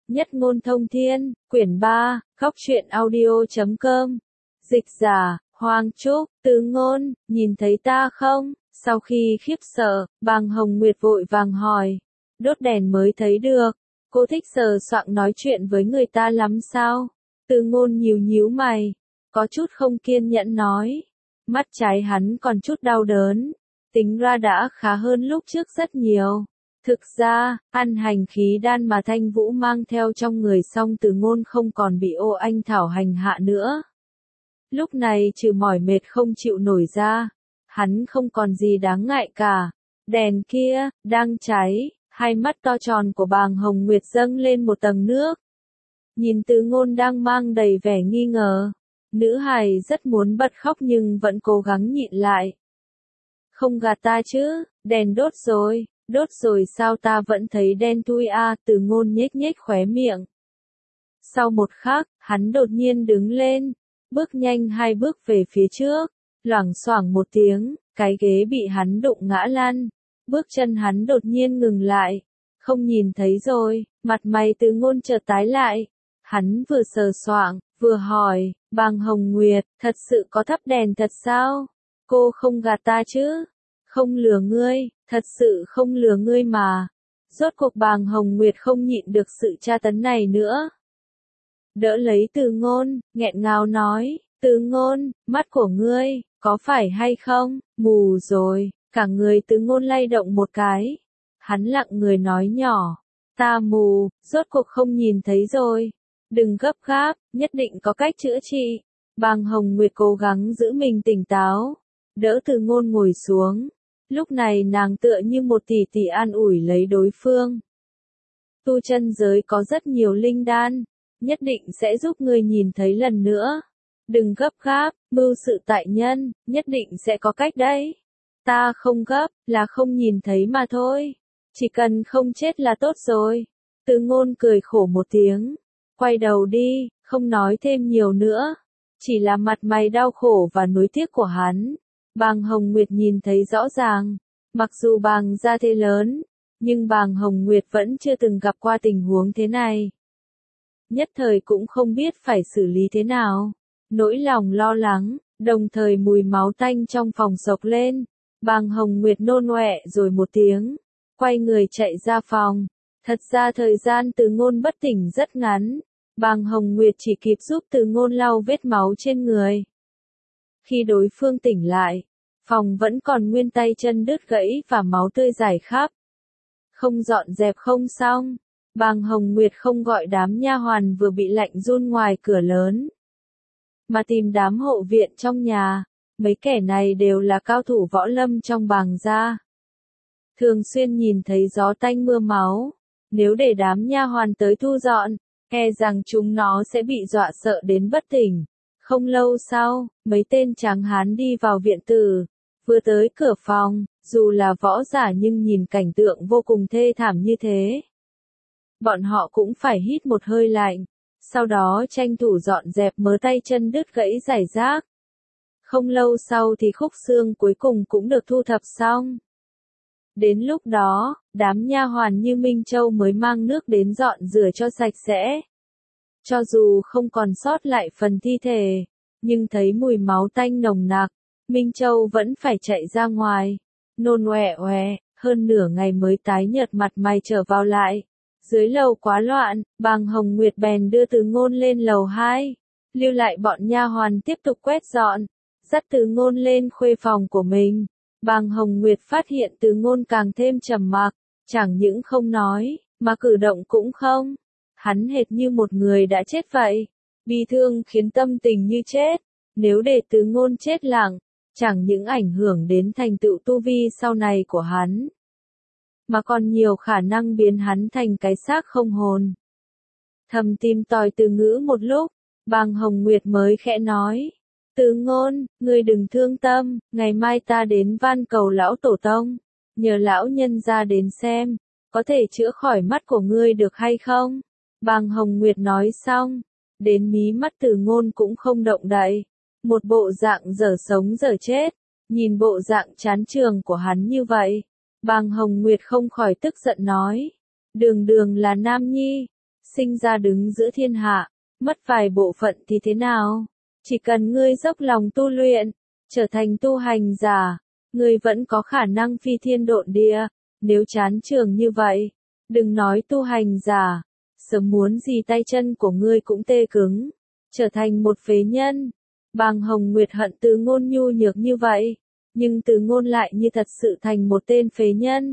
Nhất ngôn thông thiên, quyển 3, Góc truyện audio.com. Dịch giả, Hoàng Trúc, Từ Ngôn, nhìn thấy ta không? Sau khi khiếp sợ, Bàng Hồng Nguyệt vội vàng hỏi. Đốt đèn mới thấy được. Cô thích sờ soạng nói chuyện với người ta lắm sao? Từ Ngôn nhíu nhíu mày, có chút không kiên nhẫn nói. Mắt trái hắn còn chút đau đớn. Tính ra đã khá hơn lúc trước rất nhiều. Thực ra, ăn hành khí đan mà Thanh Vũ mang theo trong người xong Từ Ngôn không còn bị Ô Anh Thảo hành hạ nữa. Lúc này trừ mỏi mệt không chịu nổi ra, hắn không còn gì đáng ngại cả. Đèn kia, đang cháy, hai mắt to tròn của Bàng Hồng Nguyệt dâng lên một tầng nước. Nhìn Từ Ngôn đang mang đầy vẻ nghi ngờ, nữ hài rất muốn bật khóc nhưng vẫn cố gắng nhịn lại. Không gạt ta chứ, đèn đốt rồi sao ta vẫn thấy đen thui à, Từ Ngôn nhếch nhếch khóe miệng. Sau một khắc, hắn đột nhiên đứng lên, bước nhanh 2 bước về phía trước, loảng xoảng một tiếng, cái ghế bị hắn đụng ngã lăn, bước chân hắn đột nhiên ngừng lại, không nhìn thấy rồi, mặt mày Từ Ngôn chợt tái lại, hắn vừa sờ soạng, vừa hỏi, Bàng Hồng Nguyệt, thật sự có thắp đèn thật sao? Cô không gạt ta chứ? Không lừa ngươi, thật sự không lừa ngươi mà. Rốt cuộc Bàng Hồng Nguyệt không nhịn được sự tra tấn này nữa. Đỡ lấy Từ Ngôn, nghẹn ngào nói, Từ Ngôn, mắt của ngươi, có phải hay không, mù rồi, cả người Từ Ngôn lay động một cái. Hắn lặng người nói nhỏ, ta mù, rốt cuộc không nhìn thấy rồi. Đừng gấp gáp, nhất định có cách chữa trị. Bàng Hồng Nguyệt cố gắng giữ mình tỉnh táo, đỡ Từ Ngôn ngồi xuống. Lúc này nàng tựa như một tỷ tỷ an ủi lấy đối phương. Tu chân giới có rất nhiều linh đan, nhất định sẽ giúp ngươi nhìn thấy lần nữa. Đừng gấp gáp, mưu sự tại nhân, nhất định sẽ có cách đấy. Ta không gấp, là không nhìn thấy mà thôi. Chỉ cần không chết là tốt rồi. Từ Ngôn cười khổ một tiếng, quay đầu đi, không nói thêm nhiều nữa. Chỉ là mặt mày đau khổ và nuối tiếc của hắn. Bàng Hồng Nguyệt nhìn thấy rõ ràng, mặc dù Bàng gia thế lớn, nhưng Bàng Hồng Nguyệt vẫn chưa từng gặp qua tình huống thế này. Nhất thời cũng không biết phải xử lý thế nào, nỗi lòng lo lắng, đồng thời mùi máu tanh trong phòng xộc lên. Bàng Hồng Nguyệt nôn ọe rồi một tiếng, quay người chạy ra phòng. Thật ra thời gian Từ Ngôn bất tỉnh rất ngắn, Bàng Hồng Nguyệt chỉ kịp giúp Từ Ngôn lau vết máu trên người. Khi đối phương tỉnh lại, phòng vẫn còn nguyên tay chân đứt gãy và máu tươi rải khắp. Không dọn dẹp không xong, Bàng Hồng Nguyệt không gọi đám nha hoàn vừa bị lạnh run ngoài cửa lớn, mà tìm đám hộ viện trong nhà. Mấy kẻ này đều là cao thủ võ lâm trong Bàng gia, thường xuyên nhìn thấy gió tanh mưa máu. Nếu để đám nha hoàn tới thu dọn, e rằng chúng nó sẽ bị dọa sợ đến bất tỉnh. Không lâu sau, mấy tên tráng hán đi vào viện tử, vừa tới cửa phòng, dù là võ giả nhưng nhìn cảnh tượng vô cùng thê thảm như thế. Bọn họ cũng phải hít một hơi lạnh, sau đó tranh thủ dọn dẹp mớ tay chân đứt gãy rải rác. Không lâu sau thì khúc xương cuối cùng cũng được thu thập xong. Đến lúc đó, đám nha hoàn như Minh Châu mới mang nước đến dọn rửa cho sạch sẽ. Cho dù không còn sót lại phần thi thể, nhưng thấy mùi máu tanh nồng nặc, Minh Châu vẫn phải chạy ra ngoài, nôn ọe ọe, hơn nửa ngày mới tái nhợt mặt mày trở vào lại. Dưới lầu quá loạn, Bàng Hồng Nguyệt bèn đưa Từ Ngôn lên lầu 2, lưu lại bọn nha hoàn tiếp tục quét dọn, dắt Từ Ngôn lên khuê phòng của mình. Bàng Hồng Nguyệt phát hiện Từ Ngôn càng thêm trầm mặc, chẳng những không nói, mà cử động cũng không. Hắn hệt như một người đã chết vậy, bi thương khiến tâm tình như chết. Nếu để Từ Ngôn chết lặng, chẳng những ảnh hưởng đến thành tựu tu vi sau này của hắn, mà còn nhiều khả năng biến hắn thành cái xác không hồn. Thầm tìm tòi từ ngữ một lúc, Bàng Hồng Nguyệt mới khẽ nói, Từ Ngôn, ngươi đừng thương tâm, ngày mai ta đến van cầu lão tổ tông, nhờ lão nhân ra đến xem, có thể chữa khỏi mắt của ngươi được hay không? Bàng Hồng Nguyệt nói xong, đến mí mắt Từ Ngôn cũng không động đậy, một bộ dạng dở sống dở chết. Nhìn bộ dạng chán trường của hắn như vậy, Bàng Hồng Nguyệt không khỏi tức giận nói, đường đường là nam nhi, sinh ra đứng giữa thiên hạ, mất vài bộ phận thì thế nào? Chỉ cần ngươi dốc lòng tu luyện, trở thành tu hành giả, ngươi vẫn có khả năng phi thiên độn địa. Nếu chán trường như vậy, đừng nói tu hành giả, sớm muốn gì tay chân của ngươi cũng tê cứng, trở thành một phế nhân. Bàng Hồng Nguyệt hận Từ Ngôn nhu nhược như vậy, nhưng Từ Ngôn lại như thật sự thành một tên phế nhân.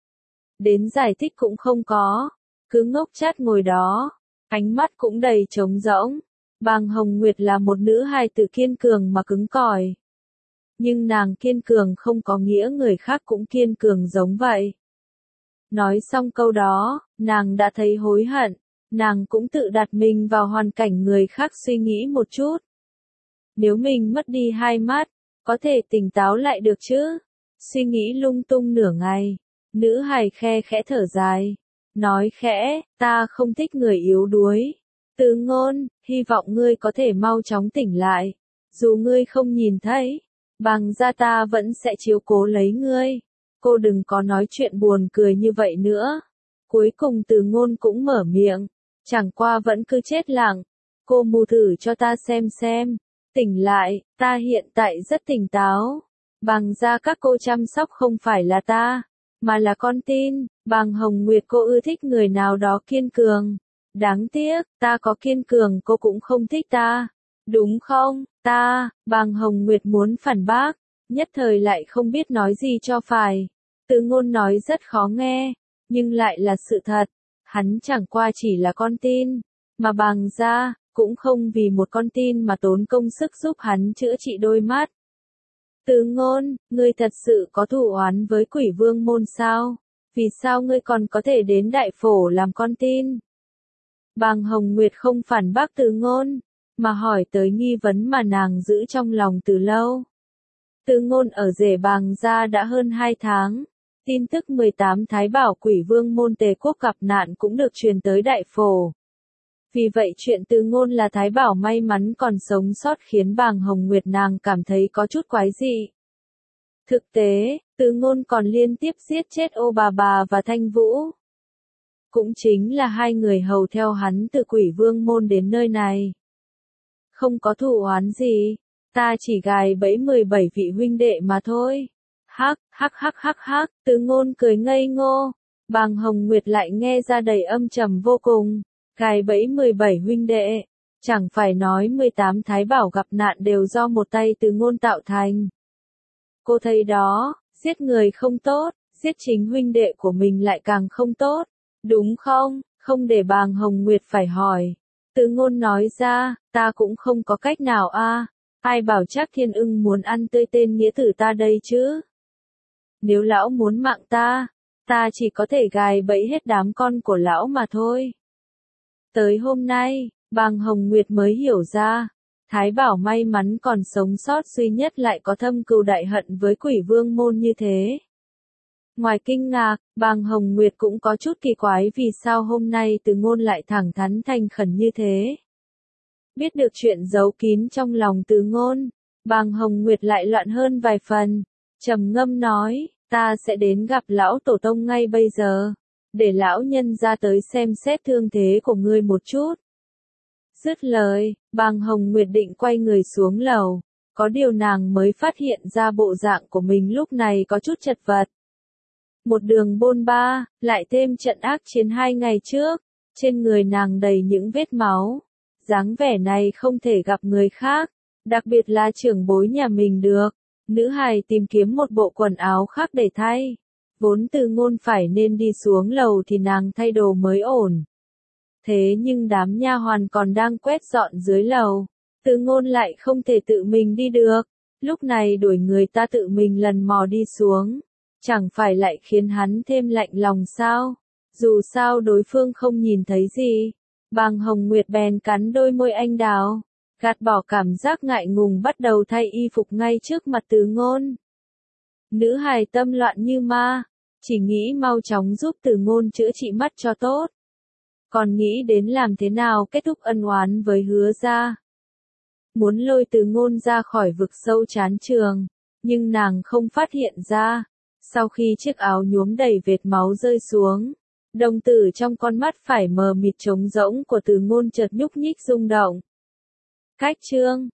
Đến giải thích cũng không có, cứ ngốc chát ngồi đó, ánh mắt cũng đầy trống rỗng. Bàng Hồng Nguyệt là một nữ hài tử kiên cường mà cứng cỏi. Nhưng nàng kiên cường không có nghĩa người khác cũng kiên cường giống vậy. Nói xong câu đó, nàng đã thấy hối hận, nàng cũng tự đặt mình vào hoàn cảnh người khác suy nghĩ một chút. Nếu mình mất đi hai mắt, có thể tỉnh táo lại được chứ? Suy nghĩ lung tung nửa ngày, nữ hài khe khẽ thở dài, nói khẽ, ta không thích người yếu đuối. Từ Ngôn, hy vọng ngươi có thể mau chóng tỉnh lại. Dù ngươi không nhìn thấy, bằng ra ta vẫn sẽ chiếu cố lấy ngươi. Cô đừng có nói chuyện buồn cười như vậy nữa. Cuối cùng Từ Ngôn cũng mở miệng, chẳng qua vẫn cứ chết lặng. Cô mù thử cho ta xem. Tỉnh lại, ta hiện tại rất tỉnh táo. Bằng ra các cô chăm sóc không phải là ta, mà là con tin. Bàng Hồng Nguyệt cô ưa thích người nào đó kiên cường. Đáng tiếc, ta có kiên cường cô cũng không thích ta. Đúng không, Bàng Hồng Nguyệt muốn phản bác, nhất thời lại không biết nói gì cho phải. Từ Ngôn nói rất khó nghe, nhưng lại là sự thật. Hắn chẳng qua chỉ là con tin, mà Bàng gia cũng không vì một con tin mà tốn công sức giúp hắn chữa trị đôi mắt. Từ Ngôn, ngươi thật sự có thù oán với Quỷ Vương môn sao? Vì sao ngươi còn có thể đến Đại Phổ làm con tin? Bàng Hồng Nguyệt không phản bác Từ Ngôn, mà hỏi tới nghi vấn mà nàng giữ trong lòng từ lâu. Từ Ngôn ở rể Bàng gia đã hơn 2 tháng. Tin tức 18 Thái Bảo Quỷ Vương môn Tề Quốc gặp nạn cũng được truyền tới Đại Phổ. Vì vậy chuyện Từ Ngôn là Thái Bảo may mắn còn sống sót khiến Bàng Hồng Nguyệt nàng cảm thấy có chút quái dị. Thực tế, Từ Ngôn còn liên tiếp giết chết Ô Bà và Thanh Vũ. Cũng chính là hai người hầu theo hắn từ Quỷ Vương môn đến nơi này. Không có thù oán gì, ta chỉ gài bẫy 17 vị huynh đệ mà thôi. Hắc, Từ Ngôn cười ngây ngô. Bàng Hồng Nguyệt lại nghe ra đầy âm trầm vô cùng. Gài bẫy 17 huynh đệ, chẳng phải nói 18 Thái Bảo gặp nạn đều do một tay Từ Ngôn tạo thành. Cô thấy đó, giết người không tốt, giết chính huynh đệ của mình lại càng không tốt, đúng không? Không để Bàng Hồng Nguyệt phải hỏi. Từ Ngôn nói ra, ta cũng không có cách nào a. Ai bảo Trác Thiên Ưng muốn ăn tươi tên nghĩa tử ta đây chứ? Nếu lão muốn mạng ta chỉ có thể gài bẫy hết đám con của lão mà thôi. Tới hôm nay, Bàng Hồng Nguyệt mới hiểu ra, Thái Bảo may mắn còn sống sót duy nhất lại có thâm cừu đại hận với Quỷ Vương môn như thế. Ngoài kinh ngạc, Bàng Hồng Nguyệt cũng có chút kỳ quái vì sao hôm nay Từ Ngôn lại thẳng thắn thành khẩn như thế. Biết được chuyện giấu kín trong lòng Từ Ngôn, Bàng Hồng Nguyệt lại loạn hơn vài phần, trầm ngâm nói, ta sẽ đến gặp lão tổ tông ngay bây giờ, để lão nhân ra tới xem xét thương thế của ngươi một chút. Dứt lời, Bàng Hồng Nguyệt định quay người xuống lầu, có điều nàng mới phát hiện ra bộ dạng của mình lúc này có chút chật vật. Một đường bôn ba, lại thêm trận ác chiến 2 ngày trước, trên người nàng đầy những vết máu. Dáng vẻ này không thể gặp người khác, đặc biệt là trưởng bối nhà mình được. Nữ hài tìm kiếm một bộ quần áo khác để thay. Vốn Từ Ngôn phải nên đi xuống lầu thì nàng thay đồ mới ổn. Thế nhưng đám nha hoàn còn đang quét dọn dưới lầu. Từ Ngôn lại không thể tự mình đi được. Lúc này đuổi người ta tự mình lần mò đi xuống. Chẳng phải lại khiến hắn thêm lạnh lòng sao? Dù sao đối phương không nhìn thấy gì. Bàng Hồng Nguyệt bèn cắn đôi môi anh đào, gạt bỏ cảm giác ngại ngùng bắt đầu thay y phục ngay trước mặt Từ Ngôn. Nữ hài tâm loạn như ma, chỉ nghĩ mau chóng giúp Từ Ngôn chữa trị mắt cho tốt. Còn nghĩ đến làm thế nào kết thúc ân oán với Hứa gia. Muốn lôi Từ Ngôn ra khỏi vực sâu chán trường, nhưng nàng không phát hiện ra. Sau khi chiếc áo nhuốm đầy vệt máu rơi xuống, Đồng tử trong con mắt phải mờ mịt trống rỗng của Từ Ngôn chợt nhúc nhích rung động. Khách trương,